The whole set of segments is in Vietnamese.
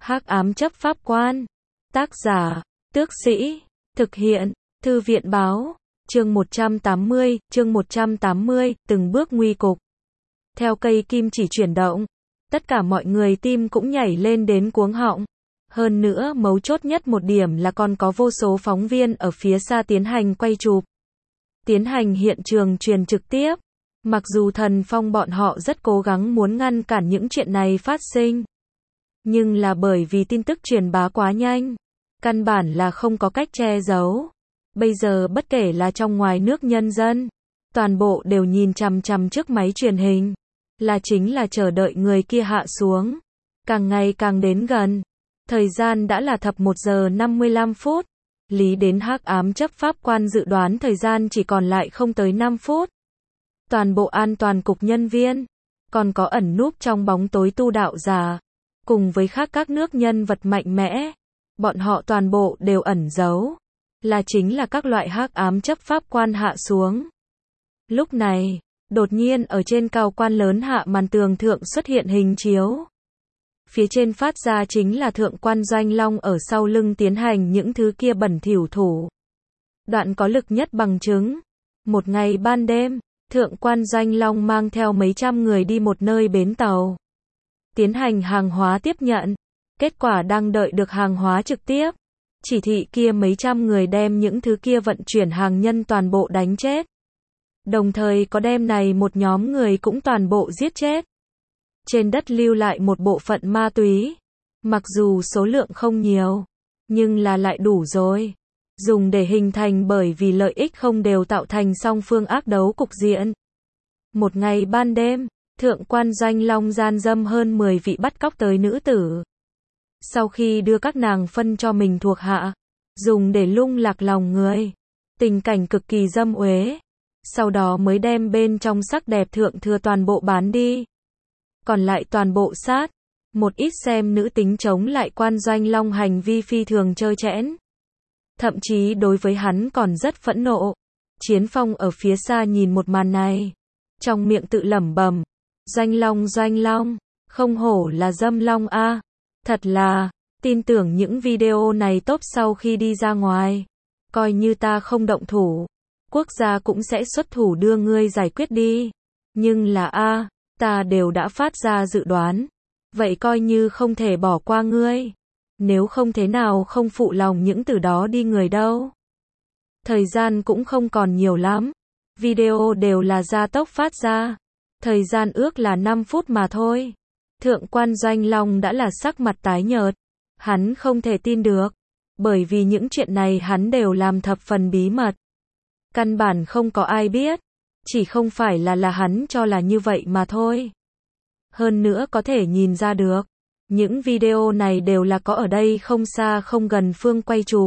Hắc ám chấp pháp quan. Tác giả, Tước Sĩ. Thực hiện, Thư viện báo. Chương 180, từng bước nguy cục. Theo cây kim chỉ chuyển động, tất cả mọi người tim cũng nhảy lên đến cuống họng. Hơn nữa, mấu chốt nhất một điểm là còn có vô số phóng viên ở phía xa tiến hành quay chụp. Tiến hành hiện trường truyền trực tiếp. Mặc dù Thần Phong bọn họ rất cố gắng muốn ngăn cản những chuyện này phát sinh. Nhưng là bởi vì tin tức truyền bá quá nhanh. Căn bản là không có cách che giấu. Bây giờ bất kể là trong ngoài nước nhân dân, toàn bộ đều nhìn chằm chằm trước máy truyền hình. Là chính là chờ đợi người kia hạ xuống. Càng ngày càng đến gần. Thời gian đã là thập 1 giờ 55 phút. Lý đến hắc ám chấp pháp quan dự đoán thời gian chỉ còn lại không tới 5 phút. Toàn bộ an toàn cục nhân viên, còn có ẩn núp trong bóng tối tu đạo giả, cùng với khác các nước nhân vật mạnh mẽ, bọn họ toàn bộ đều ẩn giấu, là chính là các loại hắc ám chấp pháp quan hạ xuống. Lúc này, đột nhiên ở trên cao quan lớn hạ màn tường thượng xuất hiện hình chiếu. Phía trên phát ra chính là thượng quan Doanh Long ở sau lưng tiến hành những thứ kia bẩn thỉu thủ. Đoạn có lực nhất bằng chứng. Một ngày ban đêm, thượng quan Doanh Long mang theo mấy trăm người đi một nơi bến tàu. Tiến hành hàng hóa tiếp nhận. Kết quả đang đợi được hàng hóa trực tiếp. Chỉ thị kia mấy trăm người đem những thứ kia vận chuyển hàng nhân toàn bộ đánh chết. Đồng thời có đem này một nhóm người cũng toàn bộ giết chết. Trên đất lưu lại một bộ phận ma túy. Mặc dù số lượng không nhiều, nhưng là lại đủ rồi. Dùng để hình thành bởi vì lợi ích không đều tạo thành song phương ác đấu cục diện. Một ngày ban đêm, thượng quan Doanh Long gian dâm hơn 10 vị bắt cóc tới nữ tử. Sau khi đưa các nàng phân cho mình thuộc hạ, dùng để lung lạc lòng người. Tình cảnh cực kỳ dâm uế. Sau đó mới đem bên trong sắc đẹp thượng thừa toàn bộ bán đi. Còn lại toàn bộ sát. Một ít xem nữ tính chống lại quan Doanh Long hành vi phi thường trơ trẽn. Thậm chí đối với hắn còn rất phẫn nộ. Chiến Phong ở phía xa nhìn một màn này. Trong miệng tự lẩm bẩm. Doanh Long, không hổ là dâm long a. Thật là, tin tưởng những video này tốt sau khi đi ra ngoài. Coi như ta không động thủ. Quốc gia cũng sẽ xuất thủ đưa ngươi giải quyết đi. Nhưng là ta đều đã phát ra dự đoán. Vậy coi như không thể bỏ qua ngươi. Nếu không thế nào không phụ lòng những từ đó đi người đâu. Thời gian cũng không còn nhiều lắm. Video đều là gia tốc phát ra. Thời gian ước là 5 phút mà thôi. Thượng quan Doanh Long đã là sắc mặt tái nhợt. Hắn không thể tin được. Bởi vì những chuyện này hắn đều làm thập phần bí mật. Căn bản không có ai biết. Chỉ không phải là hắn cho là như vậy mà thôi. Hơn nữa có thể nhìn ra được. Những video này đều là có ở đây không xa không gần phương quay chụp.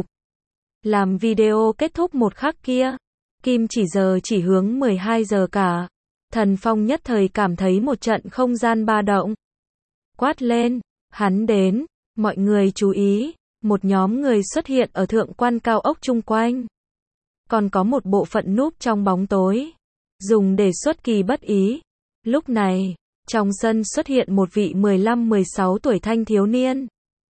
Làm video kết thúc một khắc kia. Kim chỉ giờ chỉ hướng 12 giờ cả. Thần Phong nhất thời cảm thấy một trận không gian ba động. Quát lên. Hắn đến. Mọi người chú ý. Một nhóm người xuất hiện ở thượng quan cao ốc chung quanh. Còn có một bộ phận núp trong bóng tối. Dùng để xuất kỳ bất ý. Lúc này, trong sân xuất hiện một vị 15-16 tuổi thanh thiếu niên.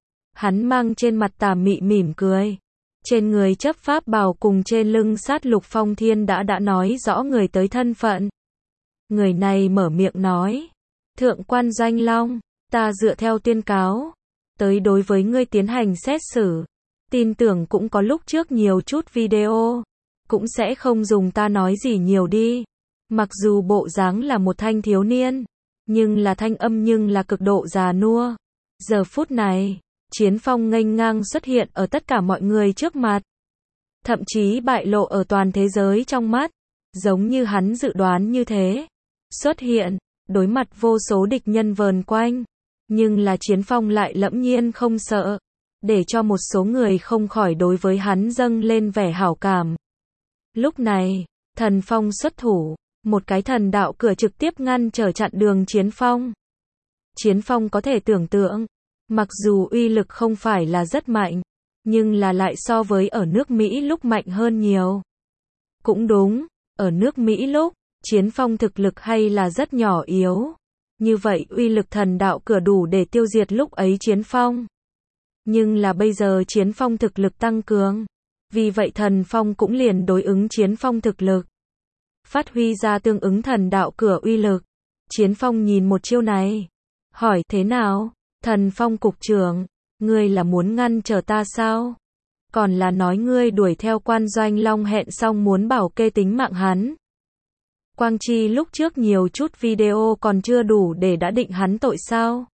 Hắn mang trên mặt tà mị mỉm cười. Trên người chấp pháp bào cùng trên lưng sát lục phong thiên đã nói rõ người tới thân phận. Người này mở miệng nói. Thượng quan Doanh Long, ta dựa theo tuyên cáo. Tới đối với ngươi tiến hành xét xử. Tin tưởng cũng có lúc trước nhiều chút video. Cũng sẽ không dùng ta nói gì nhiều đi. Mặc dù bộ dáng là một thanh thiếu niên. Nhưng là thanh âm nhưng là cực độ già nua. Giờ phút này, Chiến Phong nghênh ngang xuất hiện ở tất cả mọi người trước mặt. Thậm chí bại lộ ở toàn thế giới trong mắt. Giống như hắn dự đoán như thế. Xuất hiện, đối mặt vô số địch nhân vờn quanh. Nhưng là Chiến Phong lại lẫm nhiên không sợ. Để cho một số người không khỏi đối với hắn dâng lên vẻ hảo cảm. Lúc này, Thần Phong xuất thủ. Một cái thần đạo cửa trực tiếp ngăn trở chặn đường Chiến Phong. Chiến Phong có thể tưởng tượng. Mặc dù uy lực không phải là rất mạnh. Nhưng là lại so với ở nước Mỹ lúc mạnh hơn nhiều. Cũng đúng. Ở nước Mỹ lúc, Chiến Phong thực lực hay là rất nhỏ yếu. Như vậy uy lực thần đạo cửa đủ để tiêu diệt lúc ấy Chiến Phong. Nhưng là bây giờ Chiến Phong thực lực tăng cường. Vì vậy Thần Phong cũng liền đối ứng Chiến Phong thực lực. Phát huy ra tương ứng thần đạo cửa uy lực. Chiến Phong nhìn một chiêu này. Hỏi thế nào? Thần Phong cục trưởng. Ngươi là muốn ngăn trở ta sao? Còn là nói ngươi đuổi theo Quan Doanh Long hẹn xong muốn bảo kê tính mạng hắn? Quang Chi lúc trước nhiều chút video còn chưa đủ để đã định hắn tội sao?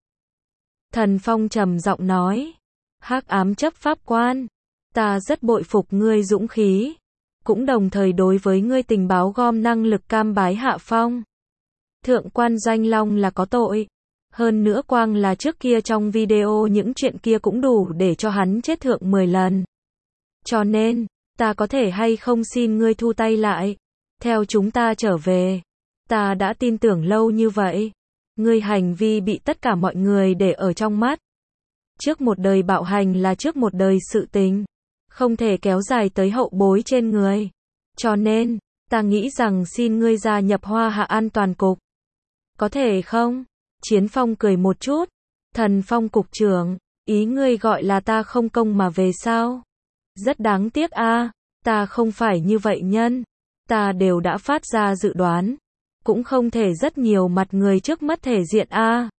Thần Phong trầm giọng nói. Hắc ám chấp pháp quan. Ta rất bội phục ngươi dũng khí. Cũng đồng thời đối với ngươi tình báo gom năng lực cam bái hạ phong. Thượng Quan Doanh Long là có tội. Hơn nữa quang là trước kia trong video những chuyện kia cũng đủ để cho hắn chết thượng 10 lần. Cho nên, ta có thể hay không xin ngươi thu tay lại. Theo chúng ta trở về. Ta đã tin tưởng lâu như vậy. Ngươi hành vi bị tất cả mọi người để ở trong mắt. Trước một đời bạo hành là trước một đời sự tình. Không thể kéo dài tới hậu bối trên người. Cho nên, ta nghĩ rằng xin ngươi gia nhập Hoa Hạ An toàn cục. Có thể không? Chiến Phong cười một chút. Thần Phong cục trưởng, ý ngươi gọi là ta không công mà về sao? Rất đáng tiếc a, ta không phải như vậy nhân. Ta đều đã phát ra dự đoán. Cũng không thể rất nhiều mặt người trước mắt thể diện a.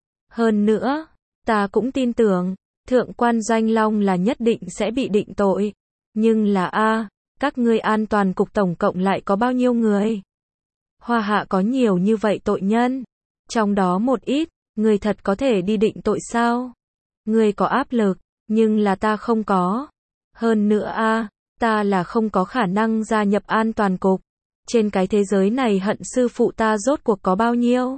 Hơn nữa, ta cũng tin tưởng, Thượng Quan Doanh Long là nhất định sẽ bị định tội. Nhưng là các ngươi an toàn cục tổng cộng lại có bao nhiêu người? Hoa Hạ có nhiều như vậy tội nhân. Trong đó một ít, người thật có thể đi định tội sao? Người có áp lực, nhưng là ta không có. Hơn nữa ta là không có khả năng gia nhập an toàn cục. Trên cái thế giới này hận sư phụ ta rốt cuộc có bao nhiêu?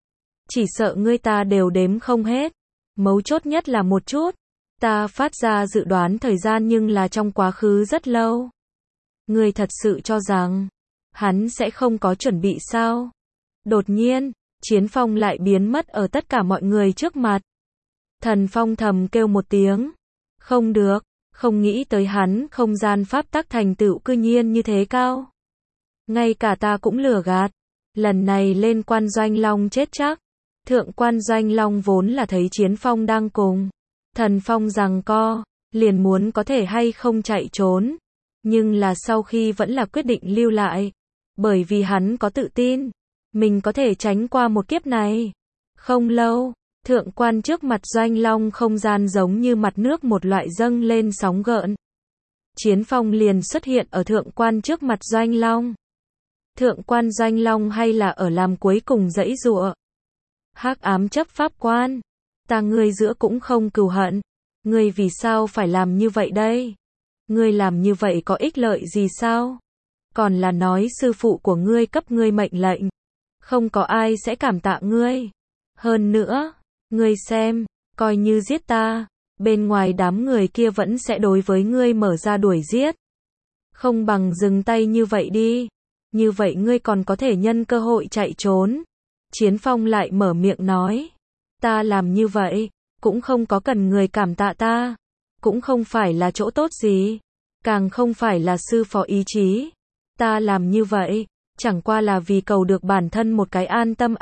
Chỉ sợ ngươi ta đều đếm không hết. Mấu chốt nhất là một chút. Ta phát ra dự đoán thời gian nhưng là trong quá khứ rất lâu. Ngươi thật sự cho rằng hắn sẽ không có chuẩn bị sao? Đột nhiên, Chiến Phong lại biến mất ở tất cả mọi người trước mặt. Thần Phong thầm kêu một tiếng. Không được, không nghĩ tới hắn không gian pháp tắc thành tựu cư nhiên như thế cao. Ngay cả ta cũng lừa gạt. Lần này lên Quan Doanh Long chết chắc. Thượng Quan Doanh Long vốn là thấy Chiến Phong đang cùng Thần Phong giằng co, liền muốn có thể hay không chạy trốn. Nhưng là sau khi vẫn là quyết định lưu lại. Bởi vì hắn có tự tin. Mình có thể tránh qua một kiếp này. Không lâu, Thượng Quan trước mặt Doanh Long không gian giống như mặt nước một loại dâng lên sóng gợn. Chiến Phong liền xuất hiện ở Thượng Quan trước mặt Doanh Long. Thượng Quan Doanh Long hay là ở làm cuối cùng giãy giụa. Hắc ám chấp pháp quan. Ta ngươi giữa cũng không cừu hận. Ngươi vì sao phải làm như vậy đây? Ngươi làm như vậy có ích lợi gì sao? Còn là nói sư phụ của ngươi cấp ngươi mệnh lệnh. Không có ai sẽ cảm tạ ngươi. Hơn nữa, ngươi xem, coi như giết ta, bên ngoài đám người kia vẫn sẽ đối với ngươi mở ra đuổi giết. Không bằng dừng tay như vậy đi. Như vậy ngươi còn có thể nhân cơ hội chạy trốn. Chiến Phong lại mở miệng nói. Ta làm như vậy, cũng không có cần người cảm tạ ta. Cũng không phải là chỗ tốt gì. Càng không phải là sư phó ý chí. Ta làm như vậy, chẳng qua là vì cầu được bản thân một cái an tâm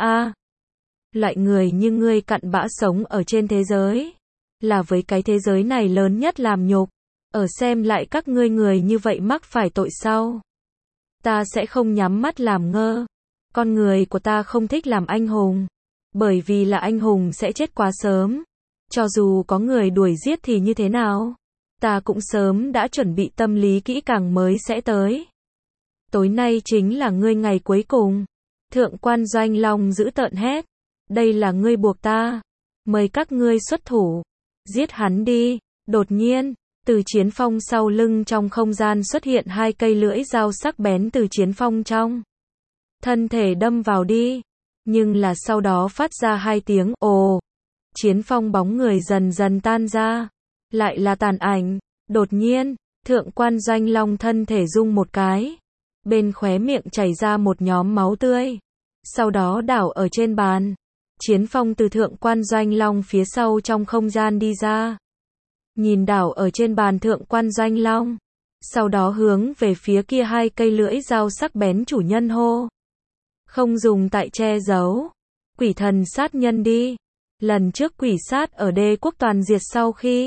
Loại người như ngươi cặn bã sống ở trên thế giới. Là với cái thế giới này lớn nhất làm nhục. Ở xem lại các ngươi người như vậy mắc phải tội sau. Ta sẽ không nhắm mắt làm ngơ. Con người của ta không thích làm anh hùng. Bởi vì là anh hùng sẽ chết quá sớm. Cho dù có người đuổi giết thì như thế nào? Ta cũng sớm đã chuẩn bị tâm lý kỹ càng mới sẽ tới. Tối nay chính là ngươi ngày cuối cùng. Thượng Quan Doanh Long giữ tợn hét. Đây là ngươi buộc ta. Mời các ngươi xuất thủ. Giết hắn đi. Đột nhiên, từ Chiến Phong sau lưng trong không gian xuất hiện hai cây lưỡi dao sắc bén từ Chiến Phong trong thân thể đâm vào đi. Nhưng là sau đó phát ra hai tiếng ồ. Chiến Phong bóng người dần dần tan ra. Lại là tàn ảnh. Đột nhiên, Thượng Quan Doanh Long thân thể rung một cái. Bên khóe miệng chảy ra một nhóm máu tươi. Sau đó đảo ở trên bàn. Chiến Phong từ Thượng Quan Doanh Long phía sau trong không gian đi ra. Nhìn đảo ở trên bàn Thượng Quan Doanh Long. Sau đó hướng về phía kia hai cây lưỡi dao sắc bén chủ nhân hô. Không dùng tại che giấu. Quỷ thần sát nhân đi. Lần trước quỷ sát ở Đế quốc toàn diệt sau khi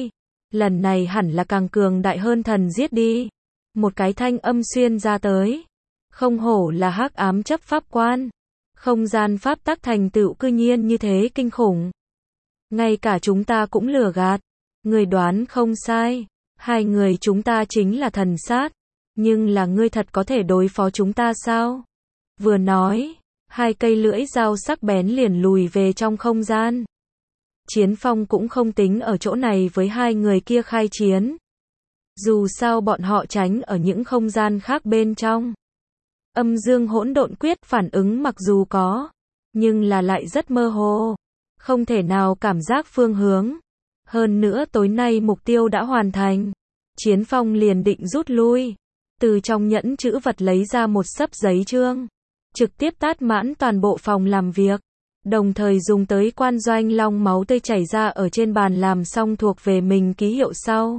lần này hẳn là càng cường đại hơn thần giết đi. Một cái thanh âm xuyên ra tới. Không hổ là hắc ám chấp pháp quan. Không gian pháp tắc thành tựu cư nhiên như thế kinh khủng. Ngay cả chúng ta cũng lừa gạt. Người đoán không sai. Hai người chúng ta chính là thần sát. Nhưng là ngươi thật có thể đối phó chúng ta sao? Vừa nói, hai cây lưỡi dao sắc bén liền lùi về trong không gian. Chiến Phong cũng không tính ở chỗ này với hai người kia khai chiến. Dù sao bọn họ tránh ở những không gian khác bên trong. Âm dương hỗn độn quyết phản ứng mặc dù có, nhưng là lại rất mơ hồ. Không thể nào cảm giác phương hướng. Hơn nữa tối nay mục tiêu đã hoàn thành. Chiến Phong liền định rút lui. Từ trong nhẫn chữ vật lấy ra một xấp giấy chương. Trực tiếp tát mãn toàn bộ phòng làm việc. Đồng thời dùng tới quan doanh long máu tươi chảy ra ở trên bàn làm xong thuộc về mình ký hiệu sau.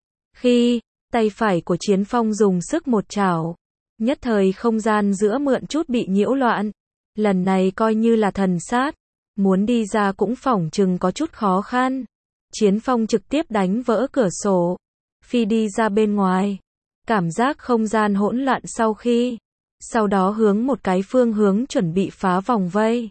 Khi tay phải của Chiến Phong dùng sức một chảo, nhất thời không gian giữa mượn chút bị nhiễu loạn. Lần này coi như là thần sát, muốn đi ra cũng phỏng chừng có chút khó khăn. Chiến Phong trực tiếp đánh vỡ cửa sổ, phi đi ra bên ngoài. Cảm giác không gian hỗn loạn sau đó hướng một cái phương hướng chuẩn bị phá vòng vây.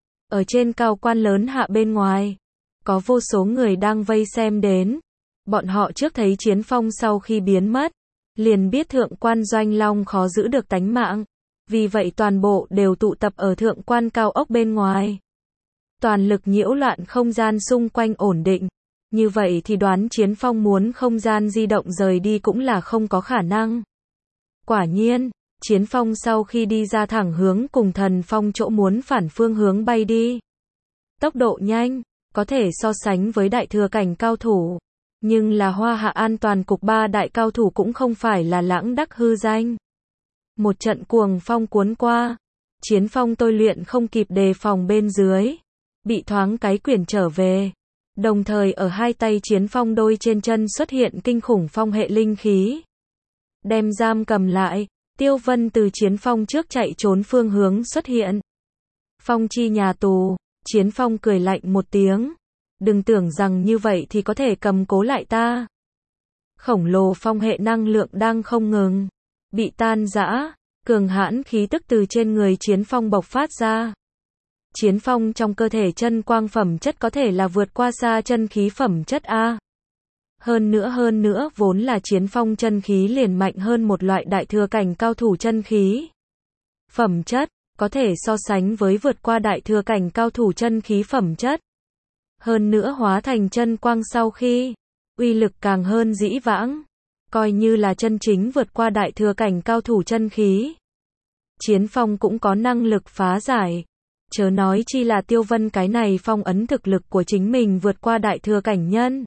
Ở trên cao quan lớn hạ bên ngoài, có vô số người đang vây xem đến. Bọn họ trước thấy Chiến Phong sau khi biến mất, liền biết thượng quan doanh long khó giữ được tánh mạng. Vì vậy toàn bộ đều tụ tập ở thượng quan cao ốc bên ngoài. Toàn lực nhiễu loạn không gian xung quanh ổn định. Như vậy thì đoán Chiến Phong muốn không gian di động rời đi cũng là không có khả năng. Quả nhiên, Chiến Phong sau khi đi ra thẳng hướng cùng Thần Phong chỗ muốn phản phương hướng bay đi. Tốc độ nhanh, có thể so sánh với đại thừa cảnh cao thủ. Nhưng là Hoa Hạ An toàn cục ba đại cao thủ cũng không phải là lãng đắc hư danh. Một trận cuồng phong cuốn qua. Chiến Phong tôi luyện không kịp đề phòng bên dưới. Bị thoáng cái quyển trở về. Đồng thời ở hai tay Chiến Phong đôi trên chân xuất hiện kinh khủng phong hệ linh khí. Đem giam cầm lại. Tiêu Vân từ Chiến Phong trước chạy trốn phương hướng xuất hiện. Phong chi nhà tù. Chiến Phong cười lạnh một tiếng. Đừng tưởng rằng như vậy thì có thể cầm cố lại ta. Khổng lồ phong hệ năng lượng đang không ngừng bị tan rã, cường hãn khí tức từ trên người Chiến Phong bộc phát ra. Chiến Phong trong cơ thể chân quang phẩm chất có thể là vượt qua xa chân khí phẩm chất A. Hơn nữa vốn là Chiến Phong chân khí liền mạnh hơn một loại đại thừa cảnh cao thủ chân khí. Phẩm chất, có thể so sánh với vượt qua đại thừa cảnh cao thủ chân khí phẩm chất. Hơn nữa hóa thành chân quang sau khi, uy lực càng hơn dĩ vãng. Coi như là chân chính vượt qua đại thừa cảnh cao thủ chân khí. Chiến Phong cũng có năng lực phá giải. Chớ nói chi là Tiêu Vân cái này phong ấn thực lực của chính mình vượt qua đại thừa cảnh nhân.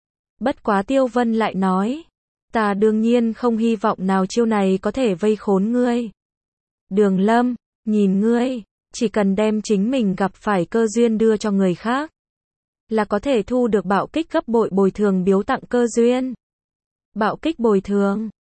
Bất quá Tiêu Vân lại nói, ta đương nhiên không hy vọng nào chiêu này có thể vây khốn ngươi. Đường Lâm, nhìn ngươi, chỉ cần đem chính mình gặp phải cơ duyên đưa cho người khác, là có thể thu được bạo kích gấp bội bồi thường biếu tặng cơ duyên. Bạo kích bồi thường,